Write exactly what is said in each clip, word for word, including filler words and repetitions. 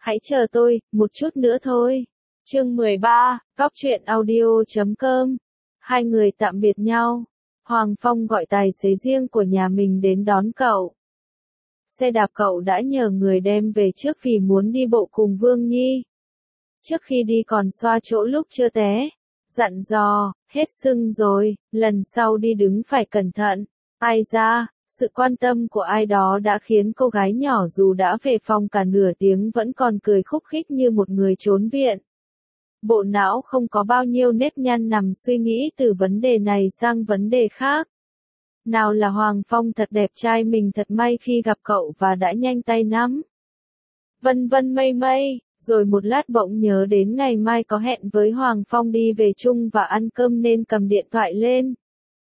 Hãy chờ tôi, một chút nữa thôi. Chương mười ba, Góc truyện audio chấm com. Hai người tạm biệt nhau. Hoàng Phong gọi tài xế riêng của nhà mình đến đón cậu. Xe đạp cậu đã nhờ người đem về trước vì muốn đi bộ cùng Vương Nhi. Trước khi đi còn xoa chỗ lúc chưa té. Dặn dò, hết sưng rồi, lần sau đi đứng phải cẩn thận. Ai ra, sự quan tâm của ai đó đã khiến cô gái nhỏ dù đã về phòng cả nửa tiếng vẫn còn cười khúc khích như một người trốn viện. Bộ não không có bao nhiêu nếp nhăn nằm suy nghĩ từ vấn đề này sang vấn đề khác. Nào là Hoàng Phong thật đẹp trai, mình thật may khi gặp cậu và đã nhanh tay nắm. Vân vân mây mây, rồi một lát bỗng nhớ đến ngày mai có hẹn với Hoàng Phong đi về chung và ăn cơm nên cầm điện thoại lên.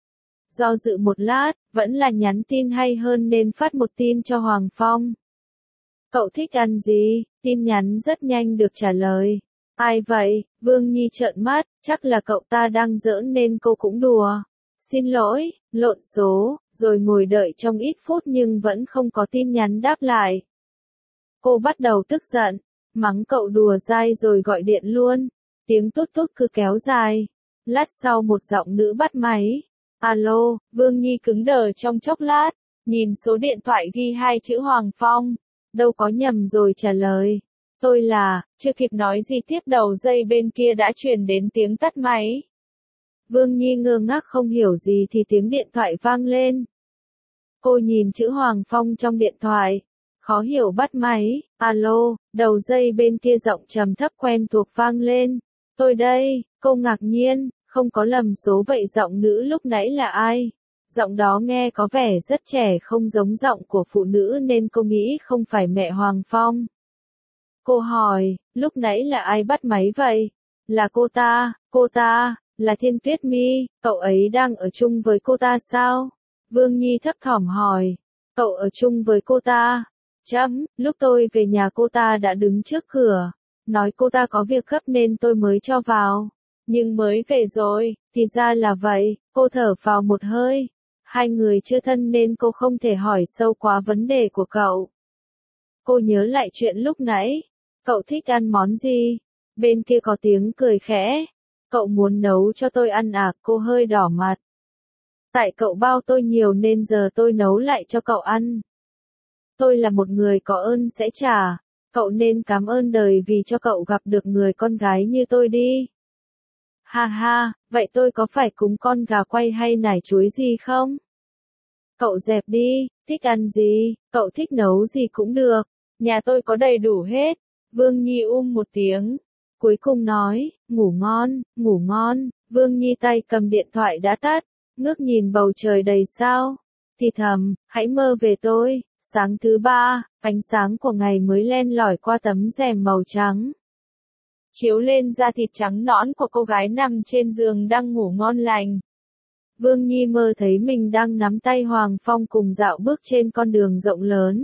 Do dự một lát, vẫn là nhắn tin hay hơn nên phát một tin cho Hoàng Phong. Cậu thích ăn gì? Tin nhắn rất nhanh được trả lời. Ai vậy? Vương Nhi trợn mắt, chắc là cậu ta đang giỡn nên cô cũng đùa. Xin lỗi, lộn số, rồi ngồi đợi trong ít phút nhưng vẫn không có tin nhắn đáp lại. Cô bắt đầu tức giận, mắng cậu đùa dai rồi gọi điện luôn. Tiếng tút tút cứ kéo dài. Lát sau một giọng nữ bắt máy. Alo, Vương Nhi cứng đờ trong chốc lát, nhìn số điện thoại ghi hai chữ Hoàng Phong. Đâu có nhầm rồi trả lời. Tôi là, chưa kịp nói gì tiếp đầu dây bên kia đã truyền đến tiếng tắt máy. Vương Nhi ngơ ngác không hiểu gì thì tiếng điện thoại vang lên. Cô nhìn chữ Hoàng Phong trong điện thoại, khó hiểu bắt máy. Alo, đầu dây bên kia giọng trầm thấp quen thuộc vang lên. Tôi đây, cô ngạc nhiên, không có lầm số vậy giọng nữ lúc nãy là ai? Giọng đó nghe có vẻ rất trẻ, không giống giọng của phụ nữ nên cô nghĩ không phải mẹ Hoàng Phong. Cô hỏi, lúc nãy là ai bắt máy vậy? Là cô ta, cô ta, là Thiên Tuyết Mi, cậu ấy đang ở chung với cô ta sao? Vương Nhi thấp thỏm hỏi, cậu ở chung với cô ta? Chấm, lúc tôi về nhà cô ta đã đứng trước cửa, nói cô ta có việc gấp nên tôi mới cho vào. Nhưng mới về rồi, thì ra là vậy, cô thở phào một hơi. Hai người chưa thân nên cô không thể hỏi sâu quá vấn đề của cậu. Cô nhớ lại chuyện lúc nãy. Cậu thích ăn món gì? Bên kia có tiếng cười khẽ. Cậu muốn nấu cho tôi ăn à? Cô hơi đỏ mặt. Tại cậu bao tôi nhiều nên giờ tôi nấu lại cho cậu ăn. Tôi là một người có ơn sẽ trả. Cậu nên cảm ơn đời vì cho cậu gặp được người con gái như tôi đi. Ha ha, vậy tôi có phải cúng con gà quay hay nải chuối gì không? Cậu dẹp đi, thích ăn gì, cậu thích nấu gì cũng được. Nhà tôi có đầy đủ hết. Vương Nhi um một tiếng. Cuối cùng nói, ngủ ngon, ngủ ngon. Vương Nhi tay cầm điện thoại đã tắt, ngước nhìn bầu trời đầy sao. Thì thầm, hãy mơ về tôi. Sáng thứ ba, ánh sáng của ngày mới len lỏi qua tấm rèm màu trắng. Chiếu lên da thịt trắng nõn của cô gái nằm trên giường đang ngủ ngon lành. Vương Nhi mơ thấy mình đang nắm tay Hoàng Phong cùng dạo bước trên con đường rộng lớn.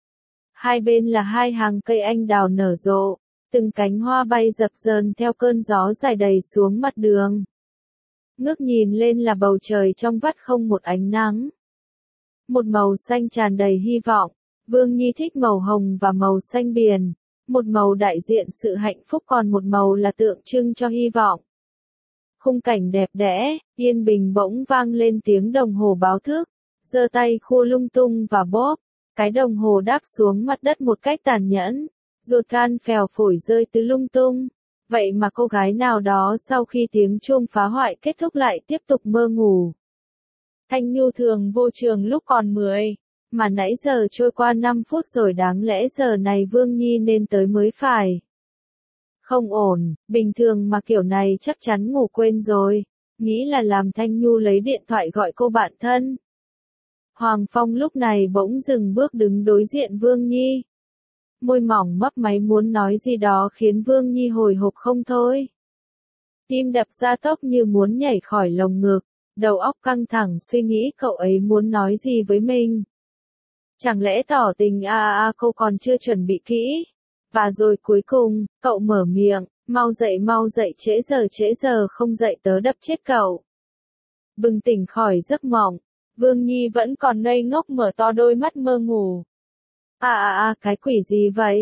Hai bên là hai hàng cây anh đào nở rộ, từng cánh hoa bay dập dờn theo cơn gió dài đầy xuống mặt đường. Ngước nhìn lên là bầu trời trong vắt không một ánh nắng. Một màu xanh tràn đầy hy vọng. Vương Nhi thích màu hồng và màu xanh biển. Một màu đại diện sự hạnh phúc còn một màu là tượng trưng cho hy vọng. Khung cảnh đẹp đẽ, yên bình bỗng vang lên tiếng đồng hồ báo thức. Giơ tay khua lung tung và bóp. Cái đồng hồ đáp xuống mặt đất một cách tàn nhẫn. Ruột gan phèo phổi rơi tứ lung tung. Vậy mà cô gái nào đó sau khi tiếng chuông phá hoại kết thúc lại tiếp tục mơ ngủ. Thanh nhu thường vô trường lúc còn mười. Mà nãy giờ trôi qua năm phút rồi, đáng lẽ giờ này Vương Nhi nên tới mới phải. Không ổn, bình thường mà kiểu này chắc chắn ngủ quên rồi. Nghĩ là làm Thanh Nhu lấy điện thoại gọi cô bạn thân. Hoàng Phong lúc này bỗng dừng bước đứng đối diện Vương Nhi. Môi mỏng mấp máy muốn nói gì đó khiến Vương Nhi hồi hộp không thôi. Tim đập ra tốc như muốn nhảy khỏi lồng ngực, đầu óc căng thẳng suy nghĩ cậu ấy muốn nói gì với mình. Chẳng lẽ tỏ tình à à à cô còn chưa chuẩn bị kỹ. Và rồi cuối cùng, cậu mở miệng, mau dậy mau dậy trễ giờ trễ giờ không dậy tớ đập chết cậu. Bừng tỉnh khỏi giấc mộng, Vương Nhi vẫn còn ngây ngốc mở to đôi mắt mơ ngủ. À à à cái quỷ gì vậy?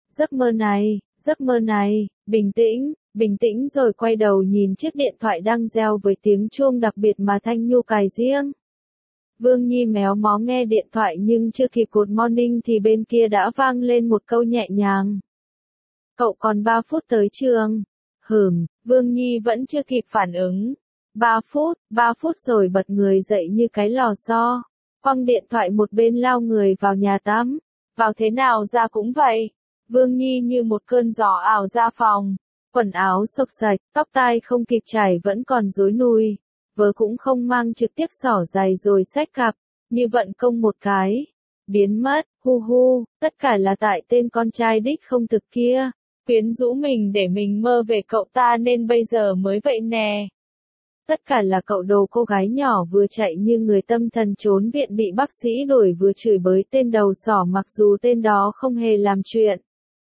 Giấc mơ này, giấc mơ này, bình tĩnh, bình tĩnh rồi quay đầu nhìn chiếc điện thoại đang reo với tiếng chuông đặc biệt mà Thanh Nhu cài riêng. Vương Nhi méo mó nghe điện thoại nhưng chưa kịp good morning thì bên kia đã vang lên một câu nhẹ nhàng. Cậu còn ba phút tới trường. Hừm, Vương Nhi vẫn chưa kịp phản ứng. ba phút, ba phút rồi bật người dậy như cái lò xo. Quăng điện thoại một bên lao người vào nhà tắm. Vào thế nào ra cũng vậy. Vương Nhi như một cơn gió ảo ra phòng. Quần áo xộc xạch, tóc tai không kịp chải vẫn còn rối nùi. Vớ cũng không mang trực tiếp xỏ giày rồi xách cặp. Như vận công một cái. Biến mất, hu hu, tất cả là tại tên con trai đích không thực kia. Quyến rũ mình để mình mơ về cậu ta nên bây giờ mới vậy nè. Tất cả là cậu đồ cô gái nhỏ vừa chạy như người tâm thần trốn viện bị bác sĩ đuổi vừa chửi bới tên đầu sỏ mặc dù tên đó không hề làm chuyện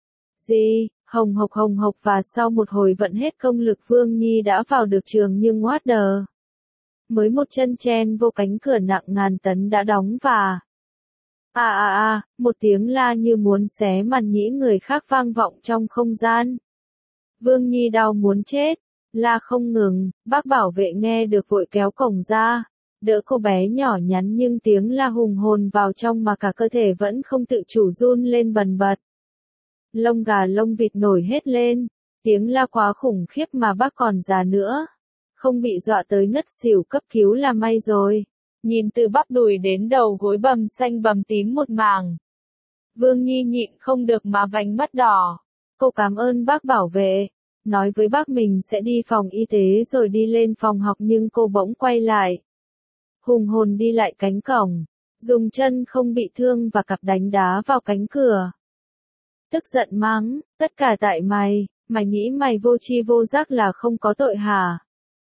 gì, hồng hộc hồng hộc và sau một hồi vận hết công lực Vương Nhi đã vào được trường nhưng what the. Mới một chân chen vô cánh cửa nặng ngàn tấn đã đóng và À à à, một tiếng la như muốn xé màn nhĩ người khác vang vọng trong không gian. Vương Nhi đau muốn chết, la không ngừng, bác bảo vệ nghe được vội kéo cổng ra, đỡ cô bé nhỏ nhắn nhưng tiếng la hùng hồn vào trong mà cả cơ thể vẫn không tự chủ run lên bần bật. Lông gà lông vịt nổi hết lên, tiếng la quá khủng khiếp mà bác còn già nữa. Không bị dọa tới ngất xỉu cấp cứu là may rồi. Nhìn từ bắp đùi đến đầu gối bầm xanh bầm tím một mảng. Vương Nhi nhịn không được mà vành mắt đỏ. Cô cảm ơn bác bảo vệ. Nói với bác mình sẽ đi phòng y tế rồi đi lên phòng học nhưng cô bỗng quay lại. Hùng hồn đi lại cánh cổng. Dùng chân không bị thương và cặp đánh đá vào cánh cửa. Tức giận mắng, tất cả tại mày, mày nghĩ mày vô tri vô giác là không có tội hả?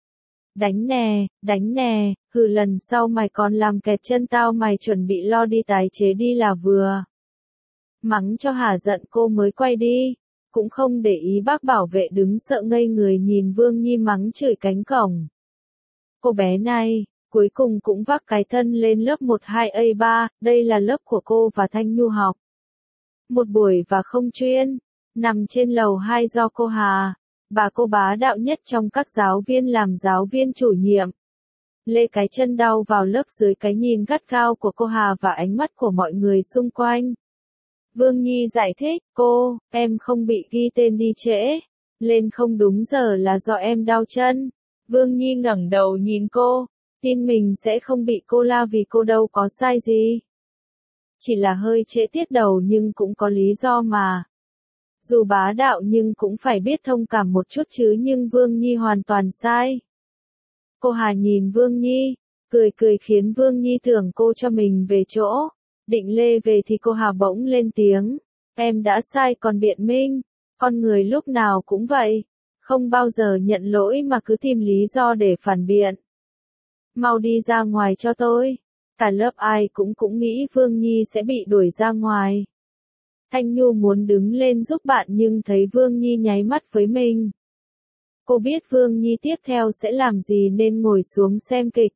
Đánh nè, đánh nè, hừ lần sau mày còn làm kẹt chân tao mày chuẩn bị lo đi tái chế đi là vừa. Mắng cho hả giận cô mới quay đi, cũng không để ý bác bảo vệ đứng sợ ngây người nhìn Vương Nhi mắng chửi cánh cổng. Cô bé này, cuối cùng cũng vác cái thân lên lớp một hai A ba, đây là lớp của cô và Thanh Nhu học. Một buổi và không chuyên, nằm trên lầu hai do cô Hà. Bà cô bá đạo nhất trong các giáo viên làm giáo viên chủ nhiệm. Lê cái chân đau vào lớp dưới cái nhìn gắt gao của cô Hà và ánh mắt của mọi người xung quanh. Vương Nhi giải thích, cô, em không bị ghi tên đi trễ. Lên không đúng giờ là do em đau chân. Vương Nhi ngẩng đầu nhìn cô, tin mình sẽ không bị cô la vì cô đâu có sai gì. Chỉ là hơi trễ tiết đầu nhưng cũng có lý do mà. Dù bá đạo nhưng cũng phải biết thông cảm một chút chứ nhưng Vương Nhi hoàn toàn sai. Cô Hà nhìn Vương Nhi, cười cười khiến Vương Nhi tưởng cô cho mình về chỗ. Định lê về thì cô Hà bỗng lên tiếng. Em đã sai còn biện minh. Con người lúc nào cũng vậy. Không bao giờ nhận lỗi mà cứ tìm lý do để phản biện. Mau đi ra ngoài cho tôi. Cả lớp ai cũng cũng nghĩ Vương Nhi sẽ bị đuổi ra ngoài. Thanh Nhu muốn đứng lên giúp bạn nhưng thấy Vương Nhi nháy mắt với mình. Cô biết Vương Nhi tiếp theo sẽ làm gì nên ngồi xuống xem kịch.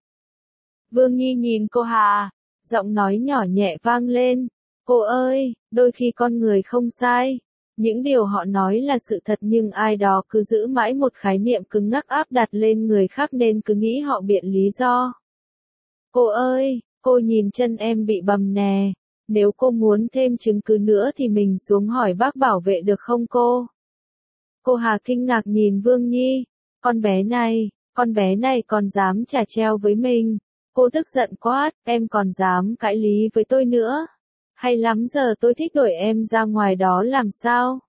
Vương Nhi nhìn cô Hà, giọng nói nhỏ nhẹ vang lên. Cô ơi, đôi khi con người không sai. Những điều họ nói là sự thật nhưng ai đó cứ giữ mãi một khái niệm cứng ngắc áp đặt lên người khác nên cứ nghĩ họ biện lý do. Cô ơi, cô nhìn chân em bị bầm nè. Nếu cô muốn thêm chứng cứ nữa thì mình xuống hỏi bác bảo vệ được không cô? Cô Hà kinh ngạc nhìn Vương Nhi. Con bé này, con bé này còn dám chả treo với mình. Cô tức giận quát, em còn dám cãi lý với tôi nữa. Hay lắm giờ tôi thích đuổi em ra ngoài đó làm sao?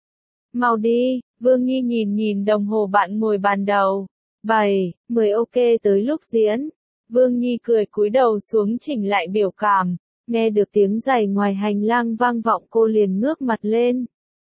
Mau đi, Vương Nhi nhìn nhìn đồng hồ bạn ngồi bàn đầu. bảy, mười ok tới lúc diễn. Vương Nhi cười cúi đầu xuống chỉnh lại biểu cảm. Nghe được tiếng giày ngoài hành lang vang vọng cô liền ngước mặt lên.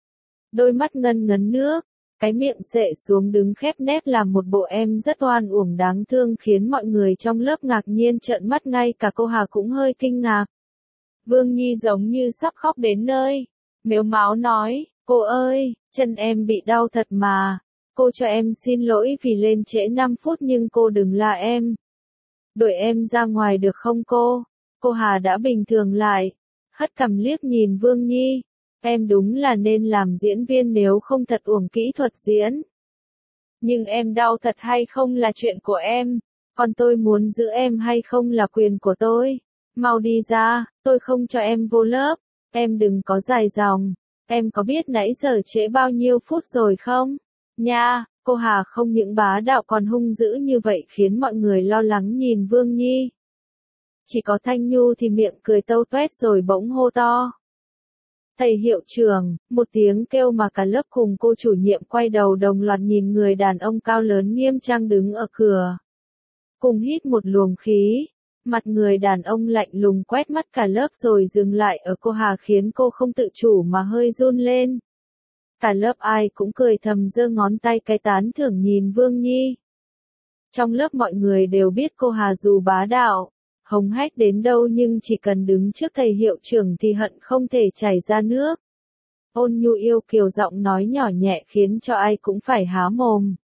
Đôi mắt ngân ngấn nước, cái miệng xệ xuống đứng khép nép làm một bộ em rất oan uổng đáng thương khiến mọi người trong lớp ngạc nhiên trợn mắt ngay cả cô Hà cũng hơi kinh ngạc. Vương Nhi giống như sắp khóc đến nơi. Mếu máo nói, cô ơi, chân em bị đau thật mà. Cô cho em xin lỗi vì lên trễ năm phút nhưng cô đừng la em. Đuổi em ra ngoài được không cô? Cô Hà đã bình thường lại, hất cằm liếc nhìn Vương Nhi. em đúng là nên làm diễn viên nếu không thật uổng kỹ thuật diễn. Nhưng em đau thật hay không là chuyện của em, còn tôi muốn giữ em hay không là quyền của tôi. Mau đi ra, tôi không cho em vô lớp, em đừng có dài dòng, em có biết nãy giờ trễ bao nhiêu phút rồi không? Nha, cô Hà không những bá đạo còn hung dữ như vậy khiến mọi người lo lắng nhìn Vương Nhi. Chỉ có Thanh Nhu thì miệng cười tâu tuét rồi bỗng hô to. Thầy hiệu trưởng, một tiếng kêu mà cả lớp cùng cô chủ nhiệm quay đầu đồng loạt nhìn người đàn ông cao lớn nghiêm trang đứng ở cửa. Cùng hít một luồng khí, mặt người đàn ông lạnh lùng quét mắt cả lớp rồi dừng lại ở cô Hà khiến cô không tự chủ mà hơi run lên. Cả lớp ai cũng cười thầm giơ ngón tay cái tán thưởng nhìn Vương Nhi. Trong lớp mọi người đều biết cô Hà dù bá đạo, hống hách đến đâu nhưng chỉ cần đứng trước thầy hiệu trưởng thì hận không thể chảy ra nước. Ôn nhu yêu kiều giọng nói nhỏ nhẹ khiến cho ai cũng phải há mồm.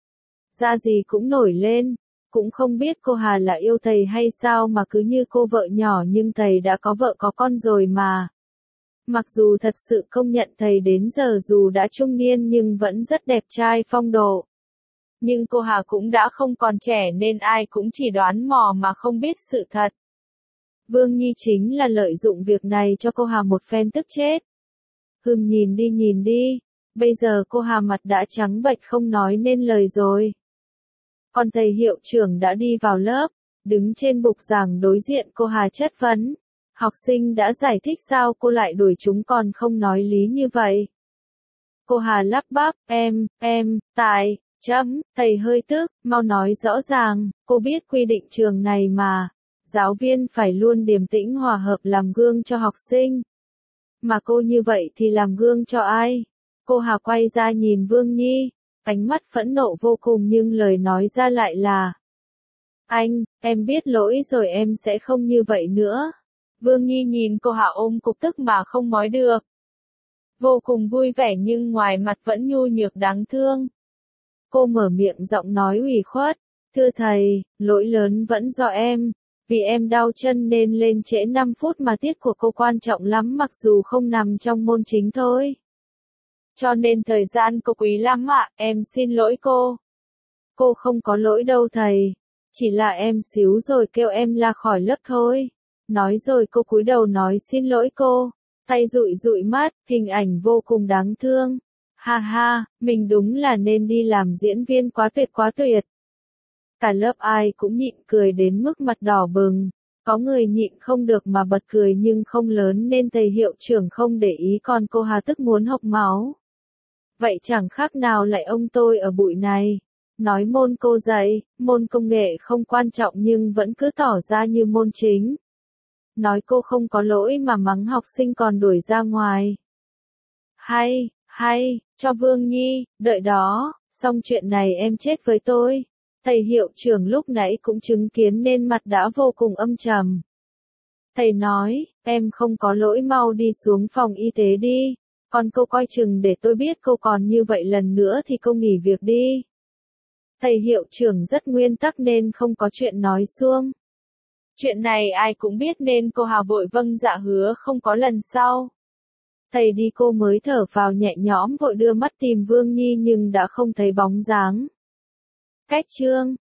Da gì cũng nổi lên, cũng không biết cô Hà là yêu thầy hay sao mà cứ như cô vợ nhỏ nhưng thầy đã có vợ có con rồi mà. Mặc dù thật sự công nhận thầy đến giờ dù đã trung niên nhưng vẫn rất đẹp trai phong độ. Nhưng cô Hà cũng đã không còn trẻ nên ai cũng chỉ đoán mò mà không biết sự thật. Vương Nhi chính là lợi dụng việc này cho cô Hà một phen tức chết. Hừm nhìn đi nhìn đi, bây giờ cô Hà mặt đã trắng bệch không nói nên lời rồi. Còn thầy hiệu trưởng đã đi vào lớp, đứng trên bục giảng đối diện cô Hà chất vấn. Học sinh đã giải thích sao cô lại đuổi chúng còn không nói lý như vậy. Cô Hà lắp bắp, em, em, tại, chấm, thầy hơi tức, mau nói rõ ràng, cô biết quy định trường này mà. Giáo viên phải luôn điềm tĩnh hòa hợp làm gương cho học sinh. Mà cô như vậy thì làm gương cho ai? Cô Hà quay ra nhìn Vương Nhi, ánh mắt phẫn nộ vô cùng nhưng lời nói ra lại là. Anh, em biết lỗi rồi em sẽ không như vậy nữa. Vương Nhi nhìn cô Hà ôm cục tức mà không nói được. Vô cùng vui vẻ nhưng ngoài mặt vẫn nhu nhược đáng thương. Cô mở miệng giọng nói ủy khuất. Thưa thầy, lỗi lớn vẫn do em. Vì em đau chân nên lên trễ năm phút mà tiết của cô quan trọng lắm mặc dù không nằm trong môn chính thôi. Cho nên thời gian cô quý lắm ạ, em xin lỗi cô. Cô không có lỗi đâu thầy. Chỉ là em xíu rồi kêu em la khỏi lớp thôi. Nói rồi cô cúi đầu nói xin lỗi cô. Tay dụi dụi mắt, hình ảnh vô cùng đáng thương. Ha ha, mình đúng là nên đi làm diễn viên quá tuyệt quá tuyệt. Cả lớp ai cũng nhịn cười đến mức mặt đỏ bừng. Có người nhịn không được mà bật cười nhưng không lớn nên thầy hiệu trưởng không để ý còn cô Hà tức muốn hộc máu. Vậy chẳng khác nào lại ông tôi ở bụi này. Nói môn cô dạy, môn công nghệ không quan trọng nhưng vẫn cứ tỏ ra như môn chính. Nói cô không có lỗi mà mắng học sinh còn đuổi ra ngoài. Hay, hay, cho Vương Nhi, đợi đó, xong chuyện này em chết với tôi. Thầy hiệu trưởng lúc nãy cũng chứng kiến nên mặt đã vô cùng âm trầm. Thầy nói, em không có lỗi mau đi xuống phòng y tế đi. Còn cô coi chừng để tôi biết cô còn như vậy lần nữa thì cô nghỉ việc đi. Thầy hiệu trưởng rất nguyên tắc nên không có chuyện nói suông. Chuyện này ai cũng biết nên cô Hà vội vâng dạ hứa không có lần sau. Thầy đi cô mới thở vào nhẹ nhõm vội đưa mắt tìm Vương Nhi nhưng đã không thấy bóng dáng. Cách chương